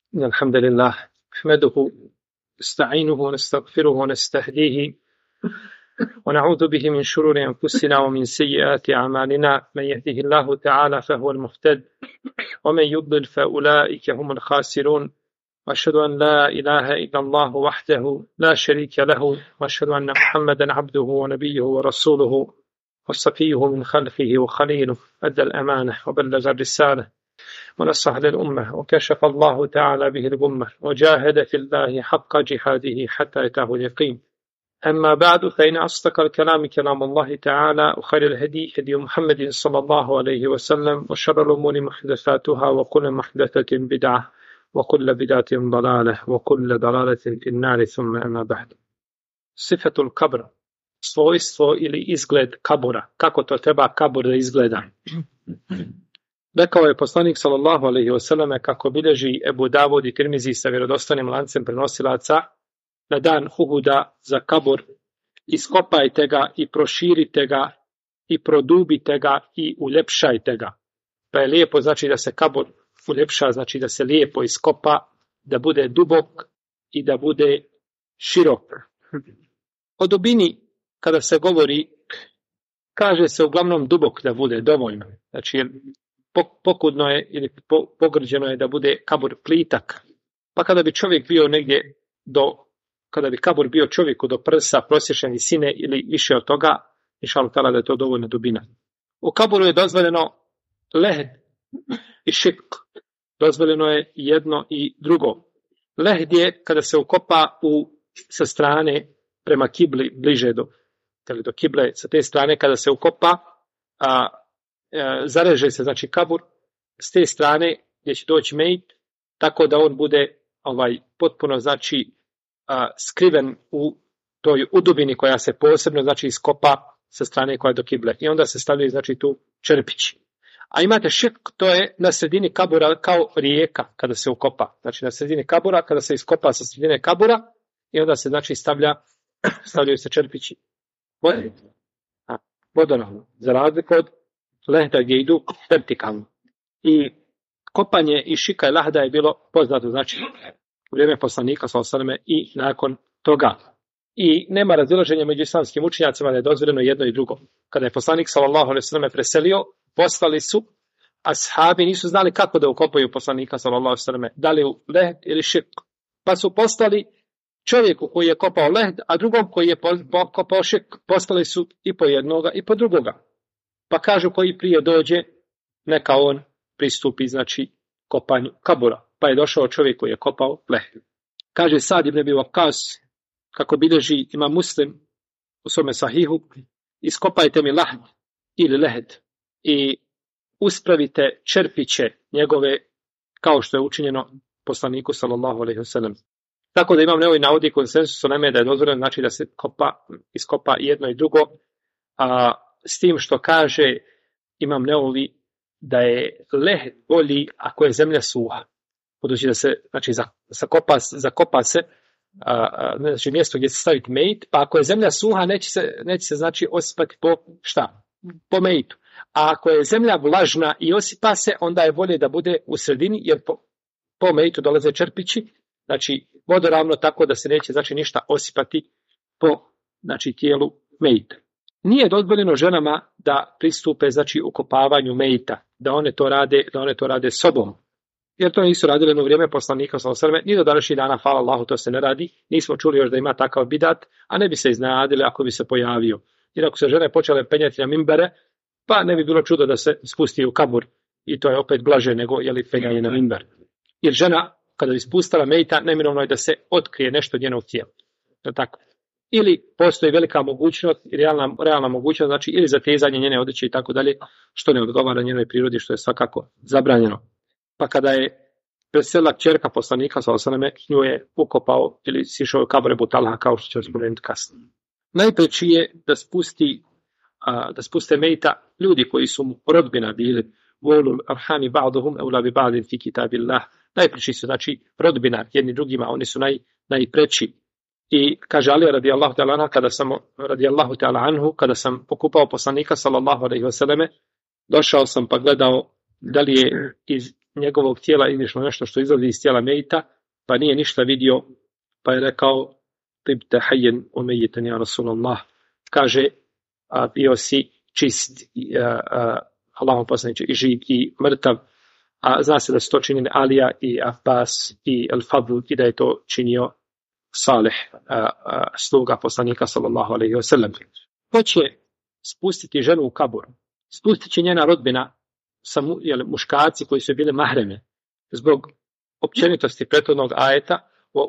الحمد لله نحمده نستعينه ونستغفره ونستهديه ونعوذ به من شرور أنفسنا ومن سيئات أعمالنا. من يهده الله تعالى فهو المهتد ومن يضلل فأولئك هم الخاسرون. وأشهد أن لا إله إلا الله وحده لا شريك له وأشهد أن محمدا عبده ونبيه ورسوله وصفيه من خلقه وخليله. أدى الأمانة وبلغ الرسالة ونصح للأمة وكشف الله تعالى به الغمة وجاهد في الله حق جهاده حتى أتاه اليقين. أما بعد فإن أصدق الكلام كلام الله تعالى وخير الهدي هدي محمد صلى الله عليه وسلم وشر الأمور محدثاتها وكل محدثة بدعة وكل بدعة ضلالة وكل ضلالة في النار. ثم أما بعد. صفة القبر, svojstvo ili izgled kabura, kako to treba kabur da izgleda. Rekao je poslanik sallallahu alejhi ve selleme, kako bilježi Ebu Davud i Tirmizi sa vjerodostojnim lancem prenosilaca, na dan Uhuda za kabur iskopajte ga i proširite ga i produbite ga i uljepšajte ga. Pa je lijepo, znači da se kabur uljepša, znači da se lijepo iskopa, da bude dubok i da bude širok. O dubini kada se govori, kaže se uglavnom dubok da bude dovoljno. Znači pokudno je ili pogrđeno je da bude kabur plitak. Pa kada bi čovjek bio negdje kada bi kabur bio čovjeku do prsa, prosječne visine ili više od toga, inšallah ta'ala da je to dovoljna dubina. U kaburu je dozvoljeno lehd i šik. Dozvoljeno je jedno i drugo. Lehd je kada se ukopa sa strane prema kibli bliže do kible, sa te strane kada se ukopa, zareže se znači kabur s te strane gdje će doći mejt, tako da on bude potpuno znači skriven u toj udubini koja se posebno znači iskopa sa strane koja je do kible. I onda se stavljaju znači tu čerpići. A imate šik, to je na sredini kabura kao rijeka kada se ukopa. Znači na sredini kabura kada se iskopa sa sredine kabura i onda se znači stavljaju se čerpići. Vodoravno. Za razliku od lehda gdje idu vertikalno. I kopanje i šika i lahda je bilo poznato znači u vrijeme poslanika sallallahu alejhi ve selleme i nakon toga. I nema razilaženja među islamskim učenjacima da je dozvoljeno jedno i drugo. Kada je poslanik sallallahu alejhi ve selleme preselio, poslali su, ashabi nisu znali kako da ukopaju poslanika sallallahu alejhi ve selleme, da li u lehd ili šik. Pa su poslali čovjeku koji je kopao lehd, a drugom koji je kopao šik. Poslali su i po jednoga i po drugoga. Pa kažu koji prije dođe, neka on pristupi znači kopanju kabura. Pa je došao čovjek koji je kopao lehd. Kaže Sad ibn Abi Waqqas, kako bilježi Imam Muslim u svome sahihu, iskopajte mi lahd ili lehd i uspravite čerpiće njegove kao što je učinjeno poslaniku sallallahu alejhi ve sellem. Tako da Imam Nevovi navodi konsensus o neme da je dozvoljeno znači da se iskopa jedno i drugo, a s tim što kaže Imam Nevovi da je lehd bolji ako je zemlja suha. Budući da se znači zakopa se znači mjesto gdje se staviti mejt, pa ako je zemlja suha neće se znači osipati po mejtu. A ako je zemlja vlažna i osipa se, onda je bolje da bude u sredini, jer po mejtu dolaze čerpići, znači vodoravno, tako da se neće znači ništa osipati po znači tijelu mejta. Nije dozvoljeno ženama da pristupe znači ukopavanju mejta, da one to rade sobom. Jer to nisu radile u vrijeme poslanika sallallahu alejhi ve selleme, ni do današnjih dana, hvala Allahu, to se ne radi. Nismo čuli još da ima takav bidat, a ne bi se iznenadili ako bi se pojavio. Jer ako se žene počele penjati na minbere, pa ne bi bilo čudo da se spusti u kabur. I to je opet blaže nego penjanje na minber. Jer žena kada bi spustala mejta, neminovno je da se otkrije nešto od njenog tijela. Tako. Ili postoji velika mogućnost, realna mogućnost, znači ili zatezanje njene odjeće i tako dalje, što ne odgovara njenoj prirodi, što je svakako zabranjeno. Pa kada je preselila kćerka poslanika sallallahu alejhi ve selleme, nju je ukopao ili sišao u kabur Ebu Talha, kao što ćemo spomenuti kasnije. Najpreći je da spuste mejta ljudi koji su mu rodbina bili. Volul arhami ba'duhum eula bi ba'din fi kitabillah. Najpreći su znači rodbina jedni drugima, oni su najpreći. I kaže Ali radijallahu ta'ala anhu, kada sam pokupao poslanika sallallahu alejhi ve selleme, došao sam pa gledao da li je iz njegovog tijela izišlo nešto što izlazi iz tijela mejita, pa nije ništa vidio, pa je rekao tibte hayyan wa mayitan ya Rasulullah, kaže bio si čist, Allahov poslaniče, i živ i mrtav, a zna se da su to činili Alija i Abbas i Al-Fadl i da je to činio Salih, sluga poslanika sallallahu alejhi ve sellem. Hoće spustiti ženu u kabur, spustit će njena rodbina, muškarci koji su bili mahreme, zbog općenitosti prethodnog ajeta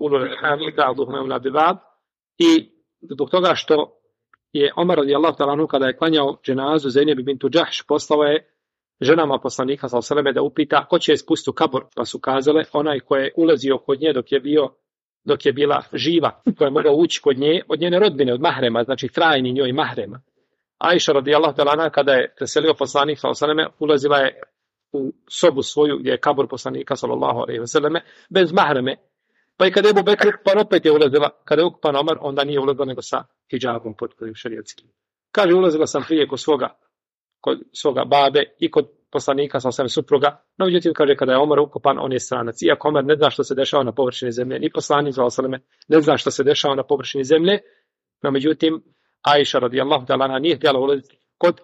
i zbog toga što je Omar radijallahu ta'ala anhu kada je klanjao dženazu Zeynep bintu Džahš, poslao je ženama poslanika sallallahu alejhi ve sellem da upita ko će je spustiti u kabur, pa su kazale onaj ko je ulazio kod nje dok je bila živa, ko je mogao ući kod nje, od njene rodbine, od mahrema, znači trajni njoj mahrema. Ajša radijallahu ta'ala anha kada je preselio poslanik sallallahu alejhi ve sellem, ulazila je u sobu svoju gdje je kabur poslanika sallallahu alejhi ve sellem bez mahreme. Pa i kada je Ebu Bekr, pa opet je ulazila, kada je ukupan Omar, onda nije ulazila nego sa hidžabom potpunim šerijetskim. Kaže, ulazila sam prije kod svoga babe i kod poslanika sallallahu alejhi ve sellem supruga, no međutim kaže kada je Omar ukupan, on je stranac. Iako Omar ne zna što se dešava na površini zemlje, ni poslanik sallallahu alejhi ve sellem ne zna što se dešava na površini zemlje, no međutim Ajša radijallahu ta'ala anha nije htjela ulaziti kod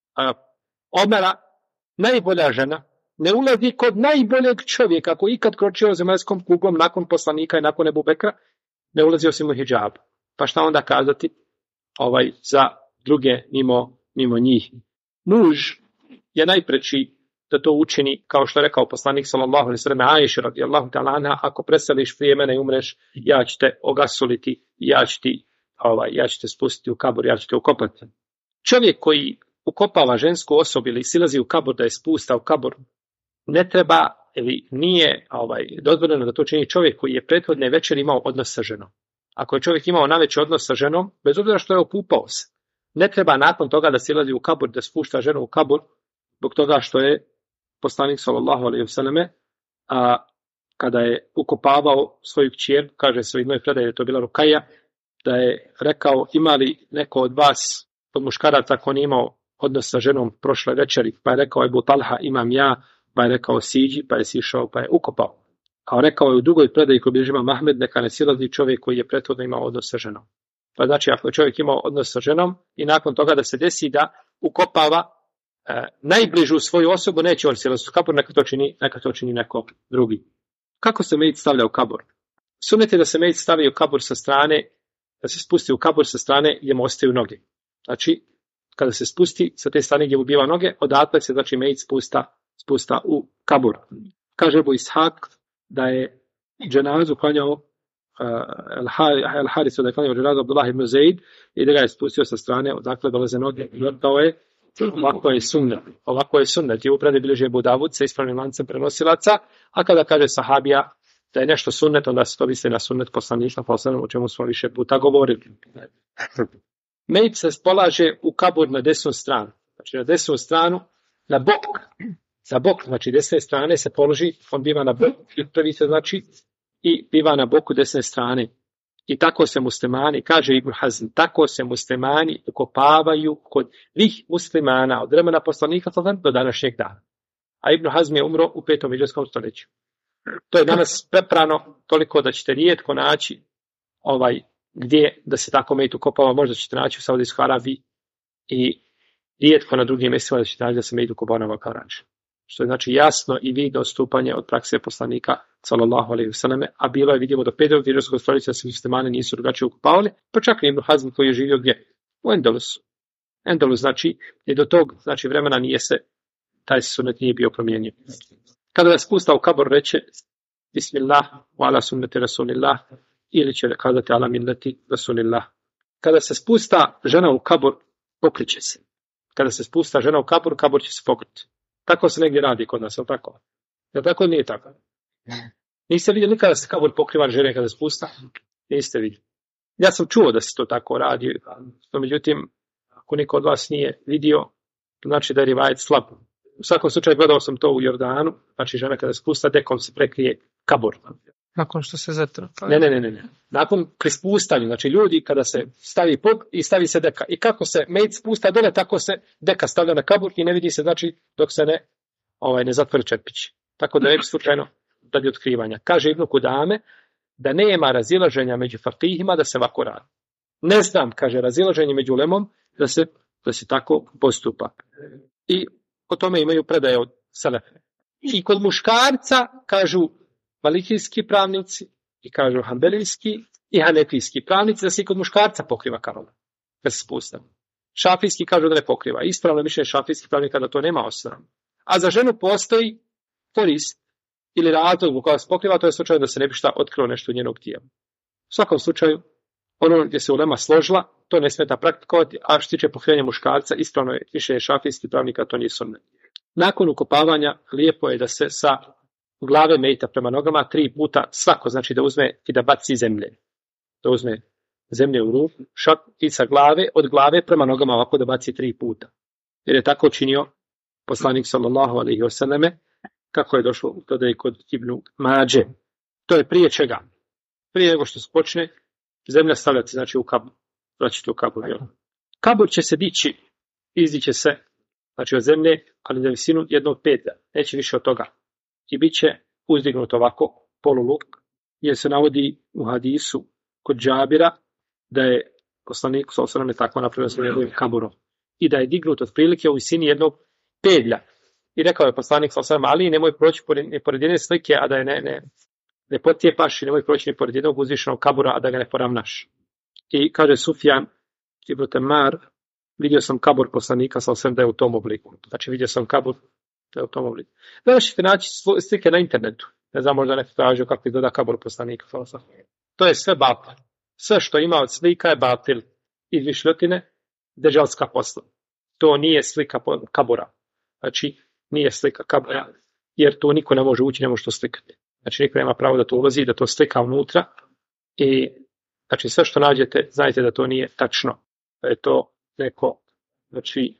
Omara, najbolja žena, ne ulazi kod najboljeg čovjeka koji ikad kročio zemaljskom kuglom nakon poslanika i nakon Ebu Bekra, ne ulazi osim u hidžab. Pa šta onda kazati za druge mimo njih? Muž je najpreči da to učini, kao što je rekao poslanik sallallahu alejhi ve sellem Ajši radijallahu ta'ala anha, ako preseliš prije mene i umreš, ja ću te ogasuliti, ja ću te spustiti u kabur, ja ću te ukopati. Čovjek koji ukopava žensku osobu ili silazi u kabur da je spusta u kabur, ne treba ili nije dozvoljeno da to čini čovjek koji je prethodne večer imao odnos sa ženom. Ako je čovjek imao navečer odnos sa ženom, bez obzira što je okupao se, ne treba nakon toga da silazi u kabur, da spušta ženu u kabur, zbog toga što je poslanik sallallahu alejhi ve selleme kada je ukopavao svoju kćer, kaže se u jednoj predaji da je to bila Rukaja, da je rekao ima li neko od vas od muškaraca ko nije imao odnos sa ženom prošle večeri, pa je rekao Ebu Talha imam ja, pa je rekao siđi, pa je sišao, pa je ukopao. A rekao je u drugoj predaji koju bilježi imam Ahmed, neka ne silazi čovjek koji je prethodno imao odnos sa ženom. Pa znači ako je čovjek imao odnos sa ženom i nakon toga da se desi da ukopava najbližu svoju osobu, neće on silaziti u kabur, neka to čini neko drugi. Kako se mejit stavlja u kabur? Sunnet je da se mejit stavi u kabur sa strane, da se spusti u kabur sa strane gdje mu ostaju noge. Znači, kada se spusti sa te strane gdje mu biva noge, odatle se znači mejit spusta u kabur. Kaže Ebu Ishak da je dženazu klanjao Al-Harisu, da je klanjao dženazu Abdullah ibn Zaid i da ga je spustio sa strane, odakle dolaze noge i vrtao je. Ovako je sunnet. I u predaj bilježi Ebu Davud sa ispravnim lancem prenosilaca, a kada kaže sahabija da je nešto sunnet, onda se to misli na sunnet poslanika, o čemu smo više puta govorili. Mejit se polaže u kabur na desnu stranu. Znači na desnu stranu, na bok. Za bok, znači desne strane se položi, on biva na bok, prvi se znači, i biva na boku desne strane. I tako se muslimani, kaže Ibn Hazm, tako se muslimani ukopavaju kod svih muslimana od vremena poslanika do današnjeg dana. A Ibn Hazm je umro u 5. hidžrijskom stoljeću. To je danas preprano toliko da ćete rijetko naći gdje da se tako mejit ukopava, možda ćete naći u Saudijskoj Arabiji i rijetko na drugim mjestima da ćete naći da se mejit ukopava kao ranije. Što je znači jasno i vidno odstupanje od prakse poslanika sallallahu alejhi ve selleme, a bilo je vidimo do 5. hidžrijskog stoljeća da se muslimani nisu drugačije ukopavali, pa čak i Ibn Hazm koji je živio gdje? U Endelusu. Endalus znači i do tog znači vremena taj sunnet nije bio promijenjen. Kada je spusta u kabor reče Bismillah wa ala sunnati Rasulillah ili će kazati ala millati Rasulillah. Kada se spusta žena u kabor, pokriče se. Kada se spusta žena u kabor će se pokriti. Tako se negdje radi kod nas, je li tako? Je li tako ili nije tako? Niste vidjeli nikada se kabor pokriva žene kada se spusta? Niste vidjeli. Ja sam čuo da se to tako radi, no međutim, ako niko od vas nije vidio, znači da je rivajet slab. U svakom slučaju gledao sam to u Jordanu, znači žena kada se spusta, dekom se prekrije kabor. Nakon što se zetra. Ne. Nakon pri spustanju, znači ljudi kada se stavi pod i stavi se deka. I kako se mejt spusta dole, tako se deka stavlja na kabur i ne vidi se, znači, dok se ne zatvori čepić. tako da ne bi slučajno radi otkrivanja. Kaže Ibn Kudame da nema razilaženja među fakihima da se ovako radi. Ne znam, kaže, razilaženje među ulemom da se tako postupa. I o tome imaju predaje od selefe. I kod muškarca kažu malikijski pravnici i kažu hanbelijski i hanefijski pravnici da se i kod muškarca pokriva karoma. Da se spusta. Šafijski kažu da ne pokriva. Ispravno mišljenje šafijskih pravnika da to nema osnova. A za ženu postoji korist ili razlog koja se pokriva, to je slučaj da se ne bi šta otkrilo nešto u njenog tijela. U svakom slučaju, ono gdje se ulema složila, to ne smeta praktikovati, a što se tiče pokrivanja muškarca, ispravno je mišljenje šafijskih pravnika, to nije sunnet. Nakon ukopavanja, lijepo je da se sa glave mejta prema nogama 3 puta svako, znači da uzme i da baci zemlje. Da uzme zemlje u ruku, šak i sa glave, od glave prema nogama ovako da baci 3 puta. Jer je tako činio poslanik sallallahu alejhi ve selleme, kako je došlo u dodaj kod Ibnu Mađe. To je prije čega? Prije nego što se počne zemlja stavljati, znači u kabur. Vraćati u kabur. Kabur će se dići, izdiće se, znači od zemlje, ali na visinu jednog petlja. Neće više od toga. I bit će uzdignut ovako, poluluk, jer se navodi u hadisu kod Džabira da je poslanik sallallahu alejhi ve sellem tako napravio sa njegovim kaburom. I da je dignut otprilike u visini jednog pedlja. I rekao je poslanik sallallahu alejhi ve sellem, ali nemoj proći pored jedne slike, a da je ne potjepaš i nemoj proći ni pored jednog uzvišenog kabura, a da ga ne poravnaš. I kaže Sufjan ibn Temar, vidio sam kabur poslanika sallallahu alejhi ve sellem da je u tom obliku. Znači vidio sam kabur da je u tom obliku. Danas ćete naći slike na internetu. Ne znam, možda neko tražio kako izgleda kabur poslanika sallallahu alejhi ve sellem. To je sve batil. Sve što ima od slika je batil. Izmišljotine, deđalska posla. To nije slika kabura. Znači, nije slika kabura, jer to niko ne može ući, ne može to slikati. Znači, niko nema pravo da to ulazi, da to slika unutra. I, znači, sve što nađete, znajte da to nije tačno. Da je to neko, znači,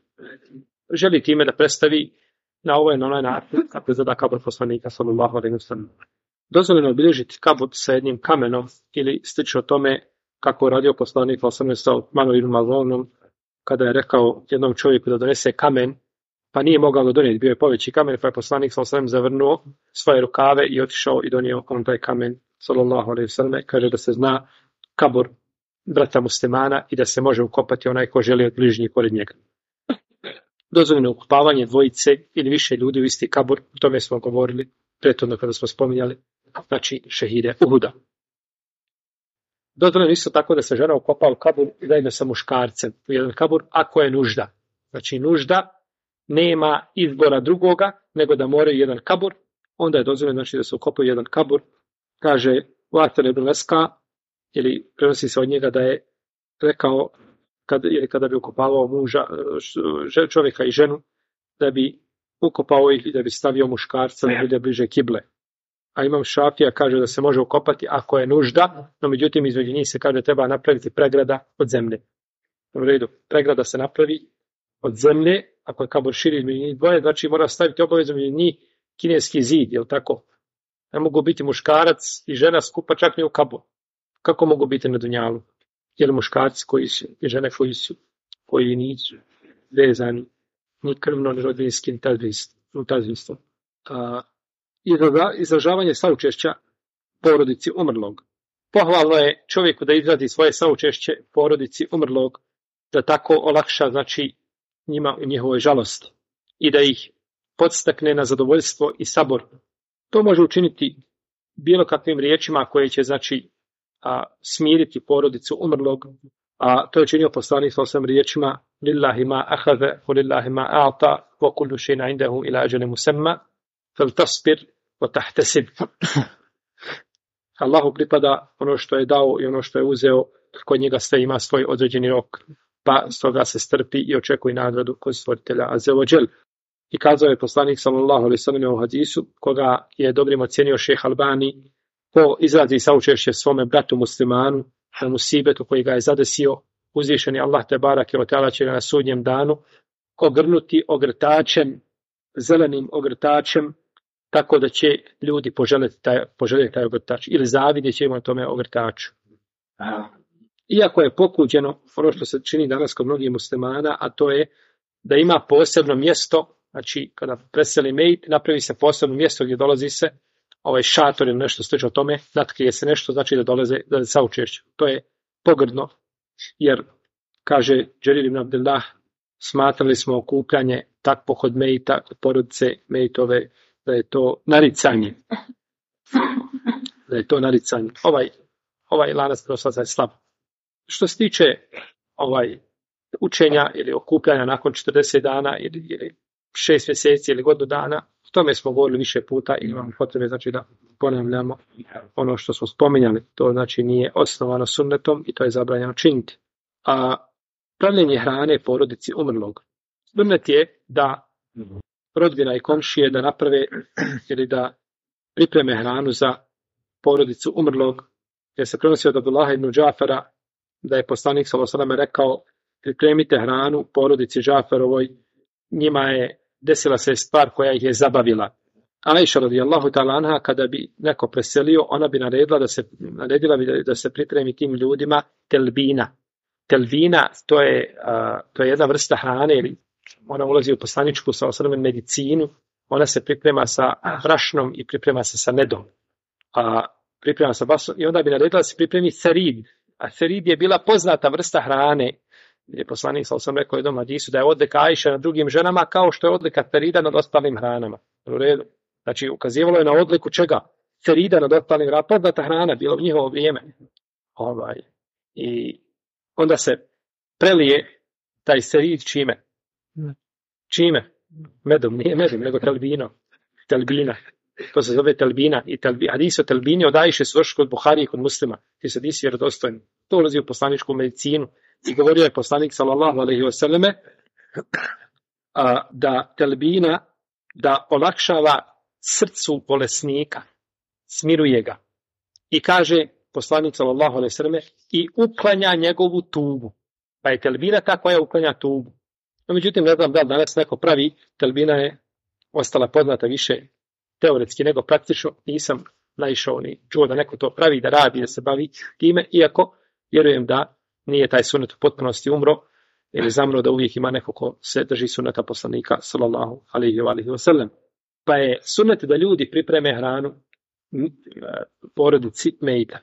želi time da predstavi na ovaj na onaj način, kako izgleda kabur poslanika, sallallahu alejhi ve sellem. Dozvoljeno je obilježiti kabur sa jednim kamenom ili slično tome kako je radio poslanik sallallahu alejhi ve sellem sa Osmanom ibn Maz'unom kada je rekao jednom čovjeku da donese kamen, pa nije mogao ga donijeti, bio je poveći kamen, pa je poslanik sallallahu alejhi ve sellem zavrnuo svoje rukave i otišao i donio on taj kamen, sallallahu alejhi ve sellem. Kaže da se zna kabur brata muslimana i da se može ukopati onaj ko želi od bližnjih pored njega. Dozvoljeno ukopavanje dvojice ili više ljudi u isti kabur, o tome smo govorili prethodno kada smo spominjali, znači šehide Uhuda. Dozvoljeno isto tako da se žena ukopa u kabur zajedno sa muškarcem u jedan kabur, ako je nužda. Znači nužda nema izbora drugoga, nego da moraju jedan kabur, onda je dozvoljeno znači da se ukopaju jedan kabur. Kaže Vatar ibn Leska, ili prenosi se od njega da je rekao, kada bi ukopavao muža, čovjeka i ženu, da bi ukopao ih i da bi stavio muškarca da bude bliže kible. A Imam Šafija kaže da se može ukopati ako je nužda, no međutim između njih se kaže treba napraviti pregrada od zemlje. U redu, pregrada se napravi od zemlje, ako je kabur širi između njih dvoje, znači mora staviti obavezno između njih kineski zid, jel tako? Ne mogu biti muškarac i žena skupa čak ni u kabur. Kako mogu biti na dunjalu? Jer muškarci koji su i žene koji nisu vezani ni krvno, ni rodbinski, ni tazvinstvo. Izražavanje saučešća porodici umrlog. Pohvalno je čovjeku da izrazi svoje saučešće porodici umrlog, da tako olakša, znači, njima u njihovoj žalosti i da ih podstakne na zadovoljstvo i sabor. To može učiniti bilo kakvim riječima koje će, znači, smiriti porodicu umrlog, a to je činio poslanik sa 8 riječima lillahi ma akhadha wa lillahi ma a'ta wa kullu shay'in 'indahu ila ajalin musamma faltasbir wa tahtasib. Allahu pripada ono što je dao i ono što je uzeo, kod njega sve ima svoj određeni rok, pa stoga se strpi i očekuje nagradu kod stvoritelja azza wa džel. I kazao je poslanik sallallahu alejhi ve sellem u hadisu, koga je dobrim ocenio šejh Albani, ko izrazi saučešće svome bratu muslimanu na musibetu koji ga je zadesio, uzvišeni Allah te barake ve taala će na sudnjem danu ogrnuti ogrtačem, zelenim ogrtačem, tako da će ljudi poželjeti taj ogrtač ili zavidjet će im tome ogrtaču. Iako je pokuđeno ono što se čini danas kod mnogih muslimana, a to je da ima posebno mjesto Znači, kada preseli mejit, napravi se posebno mjesto gdje dolazi se šator ili nešto slično tome, natkrije se nešto, znači da dolaze da saučešću. To je pogrdno, jer kaže Džerir ibn Abdullah, smatrali smo okupljanje takvog od mejita, od porodice mejitove, da je to naricanje. Da je to naricanje. Ovaj lanac prenoslaca je slab. Što se tiče učenja ili okupljanja nakon 40 dana ili 6 mjeseci ili godinu dana, o tome smo govorili više puta i imamo potrebe znači da ponavljamo ono što smo spominjali. To znači nije osnovano sunnetom i to je zabranjeno činiti. A pravljenje hrane porodici umrlog. Sunnet je da rodbina i komšije da naprave ili da pripreme hranu za porodicu umrlog, jer se prenosi od Abdullaha ibn Džafara da je poslanik sallallahu alejhi ve sellem rekao: pripremite hranu porodici Džaferovoj, njima je desila se stvar koja ih je zabavila. Ajša radijallahu ta'ala anha, kada bi neko preselio, ona bi naredila da se pripremi tim ljudima telbina. Telbina, to je jedna vrsta hrane, ili ona ulazi u poslaničku sallallahu alejhi ve sellem medicinu, ona se priprema sa brašnom i priprema se sa medom. Priprema se basom i onda bi naredila da se pripremi serid. A serid je bila poznata vrsta hrane. Je poslanik sallallahu alejhi ve sellem rekao jednom hadisu da je odlika Ajše nad drugim ženama kao što je odlika serida nad ostalim hranama. U redu. Znači ukazivalo je na odliku čega? Serida nad ostalim hranama. Poznata hrana bila u njihovo vrijeme. I onda se prelije taj serid čime? Čime? Medom, nije medom, nego telbinom. Telbina. To se zove telbina. I hadis o telbini od Ajše su došli kod Buhari i kod Muslima. Ti se hadisi vjerodostojni. To ulazi u poslaničku medicinu. I govorio je poslanik sallallahu alejhi ve selleme da telbina da olakšava srcu bolesnika, smiruje ga. I kaže poslanik sallallahu alejhi ve selleme i uklanja njegovu tugu. Pa je telbina ta koja uklanja tugu. No, međutim, ne znam da li danas neko pravi, telbina je ostala poznata više teoretski nego praktično, nisam naišao ni čuo da neko to pravi, da radi, da se bavi time, iako vjerujem da nije taj sunnet u potpunosti umro ili zamro, da uvijek ima neko ko se drži sunneta poslanika sallallahu alejhi ve sellem. Pa je sunnet da ljudi pripreme hranu porodici mejita.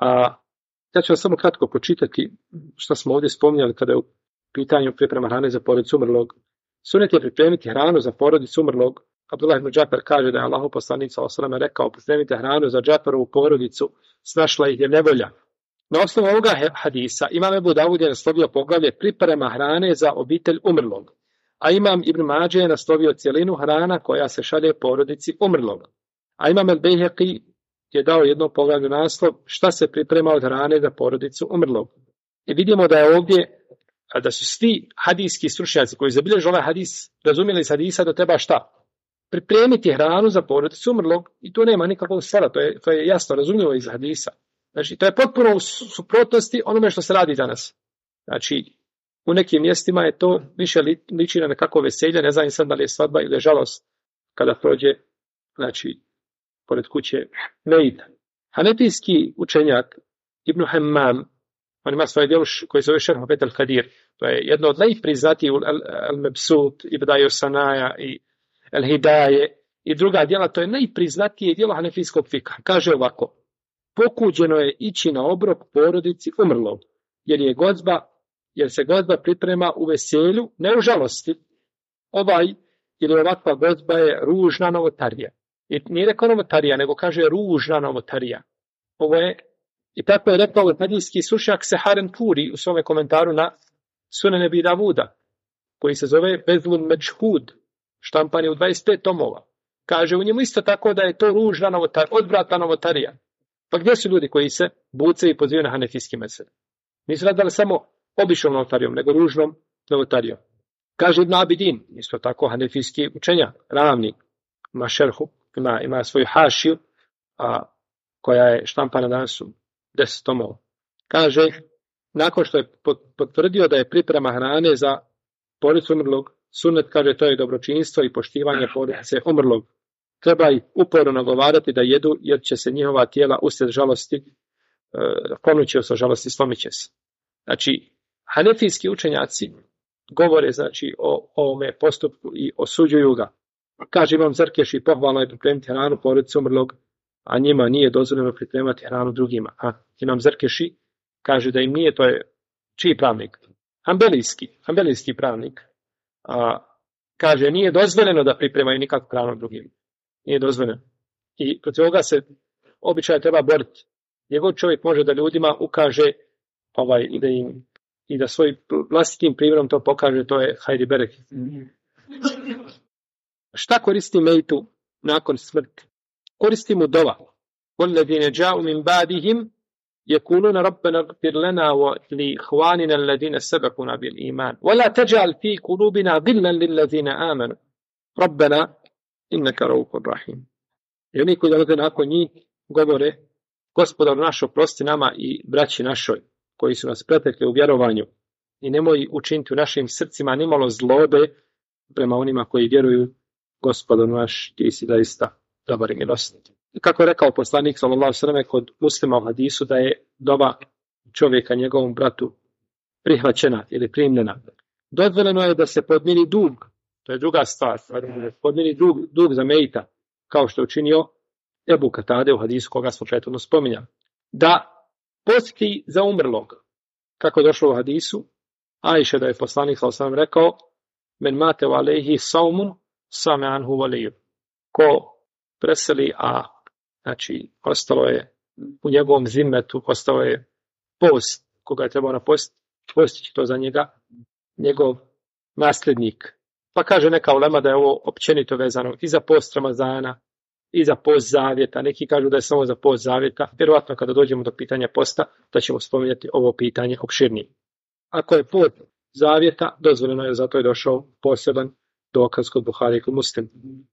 Ja ću vam samo kratko pročitati što smo ovdje spominjali kada je u pitanju priprema hrane za porodicu umrlog. Sunnet je pripremiti hranu za porodicu umrlog. Abdullah ibn Džafer kaže da je Allahov poslanik sallallahu alejhi ve sellem rekao: pripremite hranu za Džaferovu porodicu, snašla ih je nevolja. Na osnovu ovoga hadisa Imam Ebu Davud je naslovio poglavlje priprema hrane za obitelj umrlog, a Imam Ibn Mađe je naslovio cjelinu hrana koja se šalje porodici umrlog. A Imam El-Bejheqi je dao jedno poglavlje naslov šta se priprema od hrane za porodicu umrlog. I vidimo da je ovdje da su svi hadijski stručnjaci koji zabilježe ovaj hadis razumjeli iz hadisa da treba šta? Pripremiti hranu za porodicu umrlog, i to nema nikakvog stvara, to je jasno razumljivo iz hadisa. Znači, to je potpuno u suprotnosti onome što se radi danas. Znači, u nekim mjestima je to više liči na nekako veselje, ne znam sad da li je svadba ili je žalost kada prođe, znači, pored kuće mejita. Hanefijski učenjak Ibn Hammam, on ima svoje djelo koje se zove Šerh Bet al-Kadir, to je jedno od najpriznatijih Al-Mebsut, Ibdaju Sanaja i Al-Hidaje i druga djela, to je najpriznatije djelo hanefijskog fika. Kaže ovako: pokuđeno je ići na obrok porodici umrlog, jer se gozba priprema u veselju, ne u žalosti. Ili ovakva gozba je ružna novotarija. I nije rekao novotarija, nego kaže ružna novotarija. Ovo je, i tako je rekao hadijski stručnjak Seharen Puri u svome komentaru na Sunan Ebi Davuda, koji se zove Bezlun Međhud, štampan je u 25 tomova. Kaže u njemu isto tako da je to ružna novotarija, odvratna novotarija. Pa gdje su ljudi koji se bucaju i pozivaju na hanefijski mezheb? Nisu radili samo običnom novotarijom, nego ružnom novotarijom. Kaže Ibn Abidin, isto tako hanefijski učenjak, ravni, ima šerhu, ima svoju hašiju, koja je štampana danas u 10 tomova. Kaže, nakon što je potvrdio da je priprema hrane za porodicu umrlog, sunnet kaže to je dobročinstvo i poštivanje porodice umrlog. Treba ih uporno nagovarati da jedu, jer će se njihova tijela uslijed žalosti, ponuće se žalosti, slomit će se. Znači, hanefijski učenjaci, govore znači o ovome postupku i osuđuju ga. Kaže Imam Zarkeši, pohvalno je pripremiti hranu porodici umrlog, a njima nije dozvoljeno pripremati hranu drugima. Imam Zarkeši kaže da im nije, to je čiji pravnik? Hanbelijski pravnik. Kaže, nije dozvoljeno da pripremaju nikakvu hranu drugima. Nije dozvoljeno. I protiv ovoga se običaj treba boriti. Gdje god čovjek može da ljudima ukaže i da svojim vlastitim primjerom to pokaže, to je hajdi berek. Šta koristi mejtu nakon smrti? Koristi mu dova. وَالَّذِينَ جَاءُوا مِنْ بَعْدِهِمْ يَقُولُونَ رَبَّنَا اغْفِرْ لَنَا وَلِإِخْوَانِنَا الَّذِينَ سَبَقُونَا بِالْإِيمَانِ وَلَا تَجْعَلْ فِي قُلُوبِنَا غِلًّا لِلَّذِينَ آمَنُوا رَبَّنَا إِنَّكَ رَءُوفٌ رَحِيمٌ. I oni koji dolaze nakon njih govore, Gospodar naš, oprosti nama i braći našoj koji su nas pretekli u vjerovanju i nemoj učiniti u našim srcima nimalo zlobe prema onima koji vjeruju. Gospodar naš, ti si zaista dobar i milostiv. Kako je rekao poslanik sallallahu alejhi ve selleme kod Muslima u hadisu, da je dova čovjeka njegovom bratu prihvaćena ili primljena. Dozvoljeno je da se podmiri dug, to je druga stvar, podmiri dug za mejita, kao što je učinio Ebu Katade u hadisu koga smo prethodno spominjali. Da posti za umrlog, kako je došlo u hadisu, Ajša da je poslanik sallallahu alejhi ve sellem rekao, men mate wa alejhi saumun same anhu waliju. Ko preseli, znači ostalo je u njegovom zimmetu, ostalo je post koga je trebao postići to za njega, njegov nasljednik. Pa kaže neka ulema da je ovo općenito vezano i za post Ramazana, i za post zavjeta. Neki kažu da je samo za post zavjeta. Vjerovatno kada dođemo do pitanja posta, da ćemo spominjati ovo pitanje opširnije. Ako je post zavjeta, dozvoljeno je, zato je došao poseban dokaz kod Buhari i kod Muslima.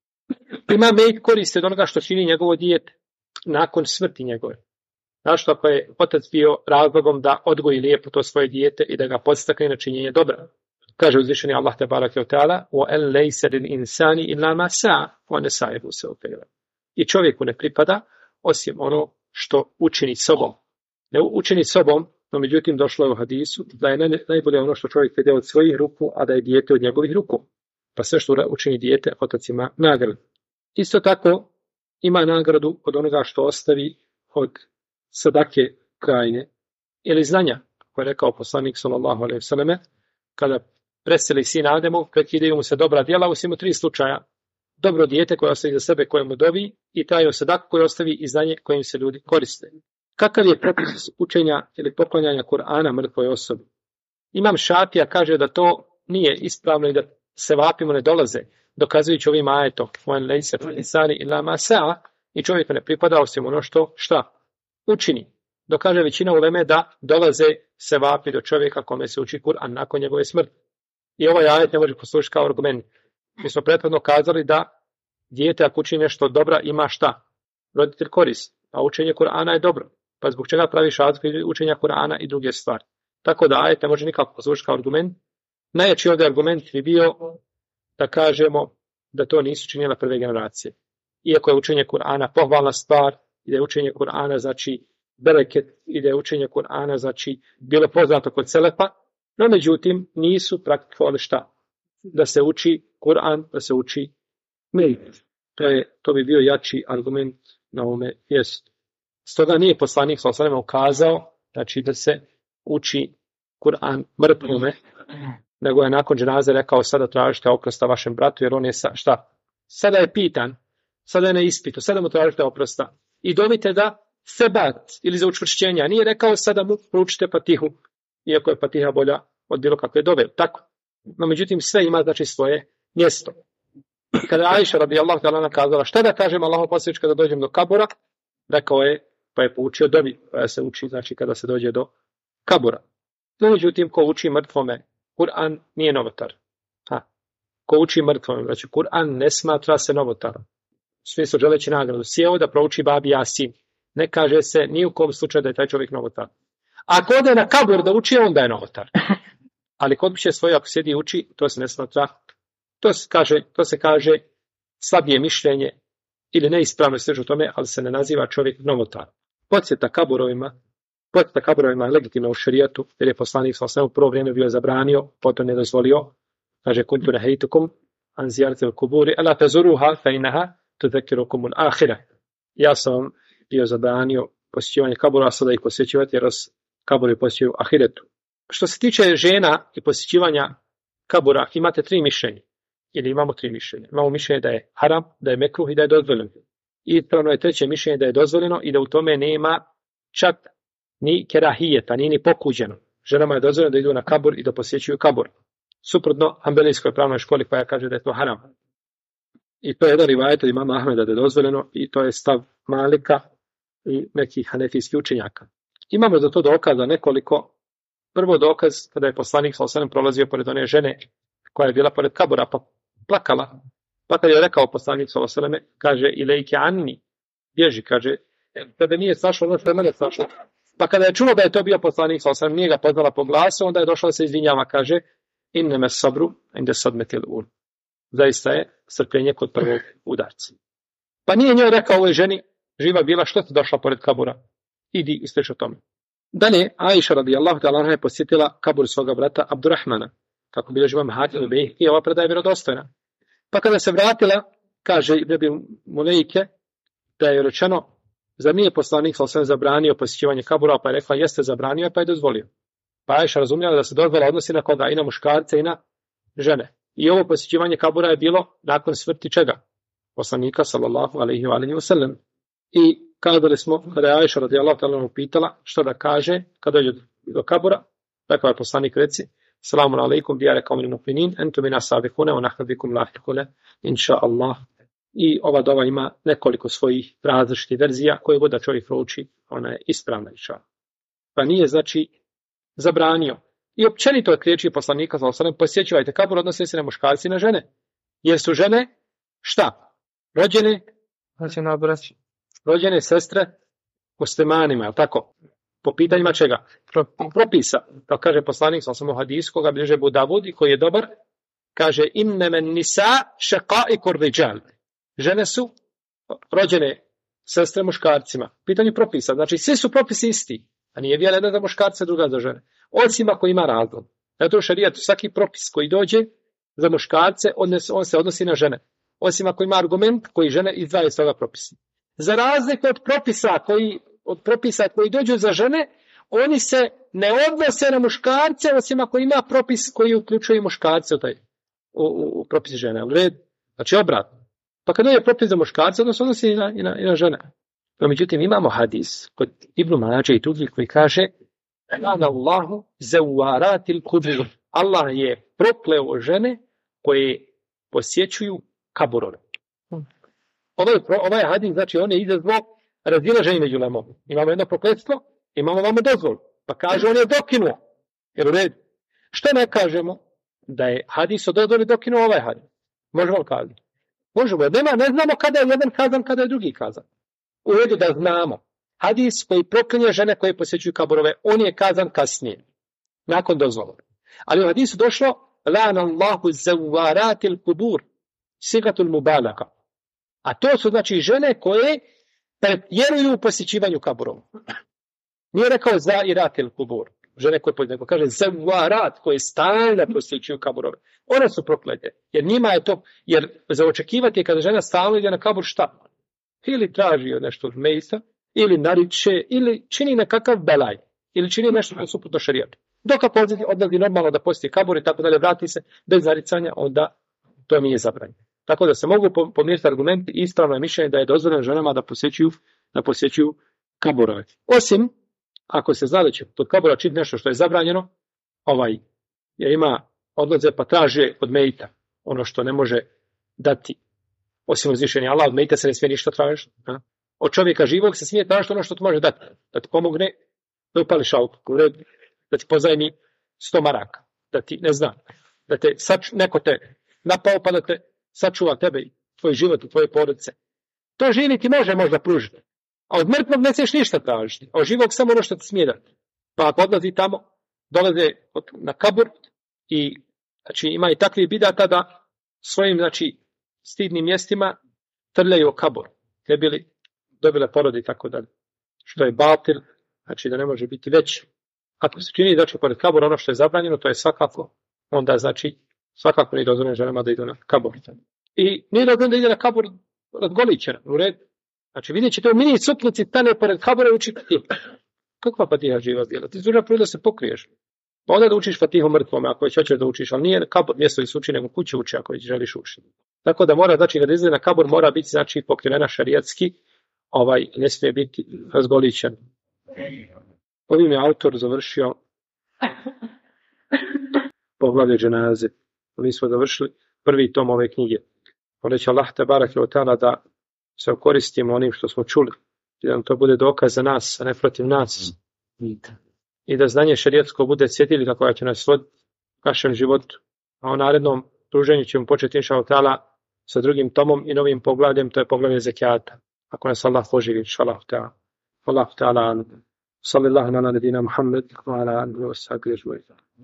Ima mejt koriste od onoga što čini njegovo dijete nakon smrti njegove. Znaš, ako je otac bio razlogom da odgoji lijepo to svoje dijete i da ga podstakne na činjenje dobra. Kaže uzvišeni Allah te barake ve taala: "Wa an laysa lil insani illa ma sa'a wa nasaibu sawfa." I čovjeku ne pripada osim ono što učini sobom. Ne učini sobom, no međutim došlo je u hadisu da je najbolje ono što čovjek vede od svojih ruku, a da je dijete od njegovih ruku. Pa sve što učini dijete, otac ima nagradu. Isto tako ima nagradu od onoga što ostavi od sadake krajine ili znanja, koje je rekao poslanik sallallahu alejhi ve selleme, kada preseli sin Ademov, prekidaju mu se dobra djela, osim u 3 slučaja. Dobro dijete koje ostavi za sebe, koje mu dovi, i taj sadak koji ostavi i znanje kojim se ljudi koriste. Kakav je propis učenja ili poklanjanja Kur'ana mrtvoj osobi? Imam Šafija kaže da to nije ispravno i da se vapimo ne dolaze, dokazujući ovim ajetom i čovjeku ne pripada osim ono što učini. Dokaže većina uleme da dolaze se vapi do čovjeka kome se uči Kur'an nakon njegove smrti. I ovaj ajet ne može poslušati kao argument. Mi smo prethodno kazali da dijete ako uči nešto dobra ima roditelj korist, a učenje Kur'ana je dobro. Pa zbog čega praviš razliku učenja Kur'ana i druge stvari. Tako da ajet ne može nikako poslušati kao argument. Najjači ovdje argument bi bio da kažemo da to nisu činjela prve generacije. Iako je učenje Kur'ana pohvalna stvar, i da je učenje Kur'ana znači bereket, i da je učenje Kur'ana znači bilo poznato kod selefa, no međutim nisu praktikovali da se uči Kur'an, da se uči mejt. To bi bio jači argument na ovome mjestu. Stoga nije poslanik sallallahu alejhi ve sellem ukazao znači da se uči Kur'an mrtvome, nego je nakon dženaze rekao sada tražite oprosta vašem bratu, jer on je sada je pitan, sada je na ispitu, sada mu tražite oprosta. I dovite da sebat ili za učvršćenja. Nije rekao sada mu proučite Fatihu, iako je Fatiha bolja od bilo kakve dove. Tako. No međutim sve ima znači svoje mjesto. Kada Ajša radijallahu ta'ala kazala šta da kažem Allahov poslanik kada dođem do kabura, rekao je, pa je poučio dovi koja se uči znači kada se dođe do kabura. No međutim ko uči mrtvome Kur'an nije novotar. Ko uči mrtvome, znači Kur'an ne smatra se novotarom. U smislu želeći nagradu. Sjeo da prouči babi Jasin. Ne kaže se ni u kom slučaju da je taj čovjek novotar. Ako ode na kabur da uči, onda je novotar. Ali kod biće svoje, ako sjedi i uči, to se ne smatra. To se kaže slabije mišljenje ili neispravno svežu tome, ali se ne naziva čovjek novotar. Podsjeta kaburovima Posjeta kaburovima je legitimno u šerijatu, jer je poslanik s.a.v. u prvo vrijeme bio zabranio, potom ne dozvolio. Kaže, kuntu nehejtukum an ziyaratil kuburi, ala tazuruha fa inaha tudhakirukum al-akhirah. Ja sam vam bio zabranio posjećivanje kabura, a sada ih posjećivati, jer kaburi posjećuju ahiretu. Što se tiče žena i posjećivanja kabura, imate 3 mišljenja. Ili imamo 3 mišljenja. Imamo mišljenje da je haram, da je mekruh i da je dozvoljeno. I ispravno je 3. mišljenje da je dozvoljeno i da u tome nema čak ni kerahijeta, ni pokuđeno. Ženama je dozvoljeno da idu na kabur i da posjećuju kabur. Suprotno Hanbelijskoj pravnoj školi koja kaže da je to haram. I to je jedan rivajet od imama Ahmeda da je dozvoljeno i to je stav Malika i nekih hanefijskih učenjaka. Imamo za to dokaza nekoliko. Prvo dokaz kada je poslanik s.a.v. prolazio pored one žene koja je bila pored kabura pa plakala. Pa kada je rekao poslanik s.a.v. kaže ilejke anni, bježi, kaže, tebe nije sašlo, ono što je mene sašlo. Pa kada je čulo da je to bio poslanik s.a.v. nije ga poznala po glasu, onda je došla da se izvinjava, kaže inneme sabru inde sadmetil ul. Zaista je strpljenje kod prvog udarca. Pa nije njoj rekao ovoj ženi, živa bila, što ti došla pored kabura? Idi i slično tome. Dalje, Aisha radijallahu ta'ala anha je posjetila kabur svoga brata Abdurrahmana, kako bilježi imam Hakim al-Bejhaqi, i ova predaja je vjerodostojna. Pa kada se vratila, kaže Ibn Mulejke, da je rečeno, zar nije poslanik s.a.v. zabranio posjećivanje kabura, pa je rekla, jeste zabranio, pa je dozvolio. Pa Aisha razumjela da se dozvola odnosi na koga, i na muškarce i na žene. I ovo posjećivanje kabura je bilo nakon smrti čega? Poslanika sallallahu alejhi ve sellem. I kazali smo, kada je Aisha radijallahu ta'ala pitala što da kaže kada dođe do kabura, rekao je poslanik reci, salamun alejkum dijare qaumin mu'minin, entum mina sabiquna wa nahnu bikum lahiquna, inša Allah. I ova dova ima nekoliko svojih različitih verzija koje god da čovjek prouči, ona je ispravna inša. Pa nije znači zabranio. I općenito od riječi poslanika sallallahu alejhi ve sellem posjećivajte kabur, odnosi se na muškarci i na žene. Jer su žene šta? Rođene sestre muslimanima, je li tako? Po pitanjima čega? Propisa. Kao kaže poslanik sallallahu alejhi ve sellem u hadisu koga bilježi Abu Davud i koji je dobar, kaže innemen nisa shaqa'iqur rijal. Žene su rođene sestre muškarcima. Pitanje propisa. Znači svi su propisi isti. A nije vjera jedna za muškarce, druga za žene. Osim ako ima razlog. Zato u šerijatu svaki propis koji dođe za muškarce, on se odnosi na žene. Osim ako ima argument koji žene izdvaja iz toga propisa. Za razliku od propisa koji dođu za žene, oni se ne odnose na muškarce, osim ako ima propis koji uključuje muškarce u propis žene. Znači obratno. Pa kad je propis za muškarce, odnosi i na žene. No, međutim, imamo hadis kod Ibn Mađe i drugih koji kaže Allahu zawaratil qubur. Allah je prokleo žene koje posjećuju kaburove. Ovaj hadis, znači, on je izazvao razilaženje među ulemom. Imamo jedno prokletstvo, imamo vamo dozvolu. Pa kaže, on je dokinuo. Jer u redu. Što ne kažemo? Da je hadis o dozvoli dokinuo ovaj hadis. Možemo li kazati? Možemo. Ne znamo kada je jedan kazan, kada je drugi kazan. U redu da znamo. Hadis koji proklinje žene koje posjećuju kaburove, on je kazan kasnije. Nakon dozvole. Ali u hadisu došlo la'ana Allahu zawaratil qubur sigatul mubalaka. A to su znači žene koje pretjeruju u posjećivanju kaburova. Nije rekao zairatil qubur. Žene koje nego kaže zawarat koje stalno posjećuju kaburove. One su proklete. Jer njima je to, jer za očekivati je kada žena stalno ide na kabur šta? Ili traži nešto od mejsa, ili nariče, ili čini nekakav belaj, ili čini nešto što je suprotno šerijatu. Dok odlazi normalno da posjeti kabur i tako dalje, vrati se bez naricanja, onda to nije zabranjeno. Tako da se mogu pomiriti argumenti i ispravno je mišljenje da je dozvoljeno ženama da posjećuju kaburove. Osim, ako se zna da će pod kabura čiti nešto što je zabranjeno, jer ima odlaze pa traže od mejita ono što ne može dati. Osim uzvišenja Allah, od mejita se ne smije ništa tražiti. Od čovjeka živog se smije tražiti ono što ti može dati. Da ti pomogne da upališ auto, da ti pozajmi 100 maraka, da ti, ne znam, da te neko te napao pa da te sačuva tebe i tvoj život i tvoje porodice. To živi ti može možda pružiti. A od mrtvog ne smiješ ništa tražiti. A od živog samo ono što ti smije dati. Pa ako odlazi tamo, dolaze na kabur i znači, ima i takvi bidata da svojim znači, stidnim mjestima trljaju o kabur. Ne bili dobile porode i tako dalje. Što je batil, Znači da ne može biti veći. Ako se čini znači pored kabura ono što je zabranjeno, to je svakako, onda znači svakako nije dozvoljeno ženama da idu na kabur. I nije dozvoljeno da ide na kabur razgoličena, u redu. Znači vidjet ćete u mini suknici stane pored kabura i uči Fatihu. Kakva Fatiha živa bila? Ti dužna prvo da se pokriješ. Pa onda da učiš Fatihu mrtvome ako već hoćeš da učiš, ali nije kabur mjesto gdje se uči, nego kuće uči ako već želiš učiti. Tako da mora, znači kada izgleda na kabur mora biti znači pokrivena šarijatski, ne smije biti razgoličen. Ovim je autor završio poglavlje dženaze. Mi smo završili prvi tom ove knjige. Onda će Allah te barake od tada da se koristimo onim što smo čuli. I da nam to bude dokaz za nas, a ne protiv nas. I da znanje šerijatsko bude sjedilina koja će nas voditi u našem životu. A u narednom druženju ćemo početi inša Allah sa drugim tomom i novim poglavljem, to je poglavlje zekijata. Ako nas Allah poživi, inša Allah ta'ala. Allah ta'ala. Sallallahu ala nabina Muhammed wa ala alihi wa sahbihi ajma'in.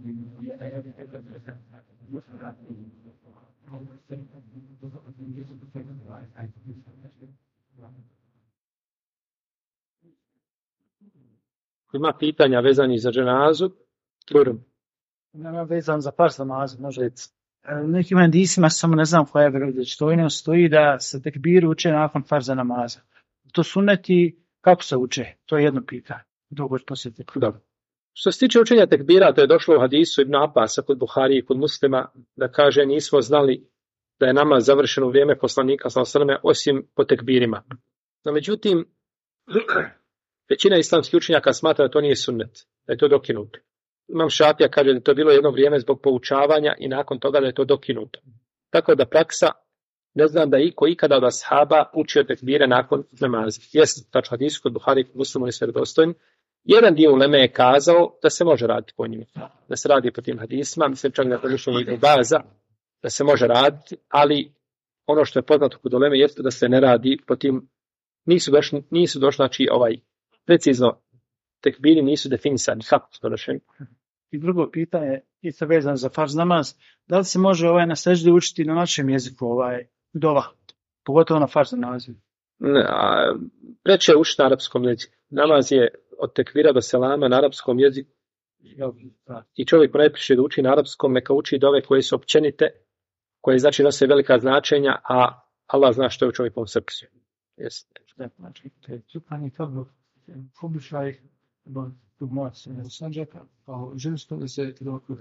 Ima pitanja vezanih za dženazu? Nema vezan za farz namaz, može. Nekim hadisima, samo ne znam koja je vjerodostojno, stoji da se tekbir uče nakon farza namaza. To sunneti, kako se uče? To je jedno pitanje. Drugo posjetiti. Dobro. Što se tiče učenja tekbira, to je došlo u hadisu Ibn Abasa kod Buhari i kod Muslima, da kaže nismo znali da je namaz završen u vrijeme poslanika sallallahu alejhi ve selleme osim po tekbirima. No međutim, većina islamskih učenjaka smatra da to nije sunnet, da je to dokinuto. Imam Šafija kaže da je to bilo jedno vrijeme zbog poučavanja i nakon toga da je to dokinuto. Tako da praksa, ne znam da iko ikada od ashaba učio tekbire nakon namaza. Jeste tačno hadisu kod Buhari i kod Muslima, oni su vjerodostojni. Jedan dio uleme je kazao da se može raditi po njima, da se radi po tim hadisima, mislim čak da je to mišljenje baza, da se može raditi, ali ono što je poznato kod uleme jeste da se ne radi po tim, nisu došli, znači precizno tekbiri nisu definisani, kako su došli. I drugo pitanje, isto vezano za farz namaz, da li se može na seždi učiti na našem jeziku dova, pogotovo na farz namaz? Preče je učiti na arapskom jeziku. Namaz je od tekvira do selama na arapskom jeziku i čovjek najpriše da uči na arapskom, neka uči dove koje su općenite, koje znači nose velika značenja, a Allah zna što je u čovjekovom srcu. Znači, čupanje kablu, pobližaj do moci sanđaka, ženstvo da se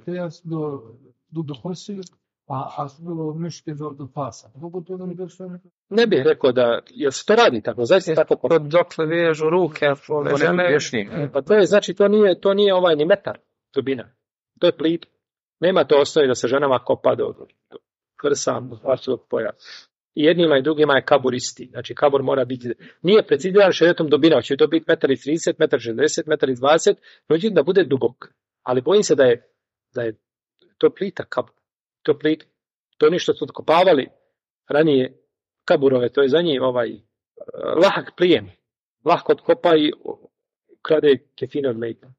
do hosi, a bilo nešto do pasa. Ne bih rekao da, jer se to radi tako, zaista tako. Dokle vežu ruke, pa to je, znači, to nije ni metar dubina. To je plit. Nema to osnovi da se ženama kopa do krsa, do pojasa. I jednima i drugima je kabur isti. Znači, kabur mora biti, nije preciziran šerijatom dubina, će to biti 1,30 m, 1,60 m, 1,20 m, međutim da bude dubok. Ali bojim se da je to plita kabur. To plit, to je što su odkopavali ranije kaburove, to je za njih lahak plijen. Lahko odkopa i krade kefine od mejta.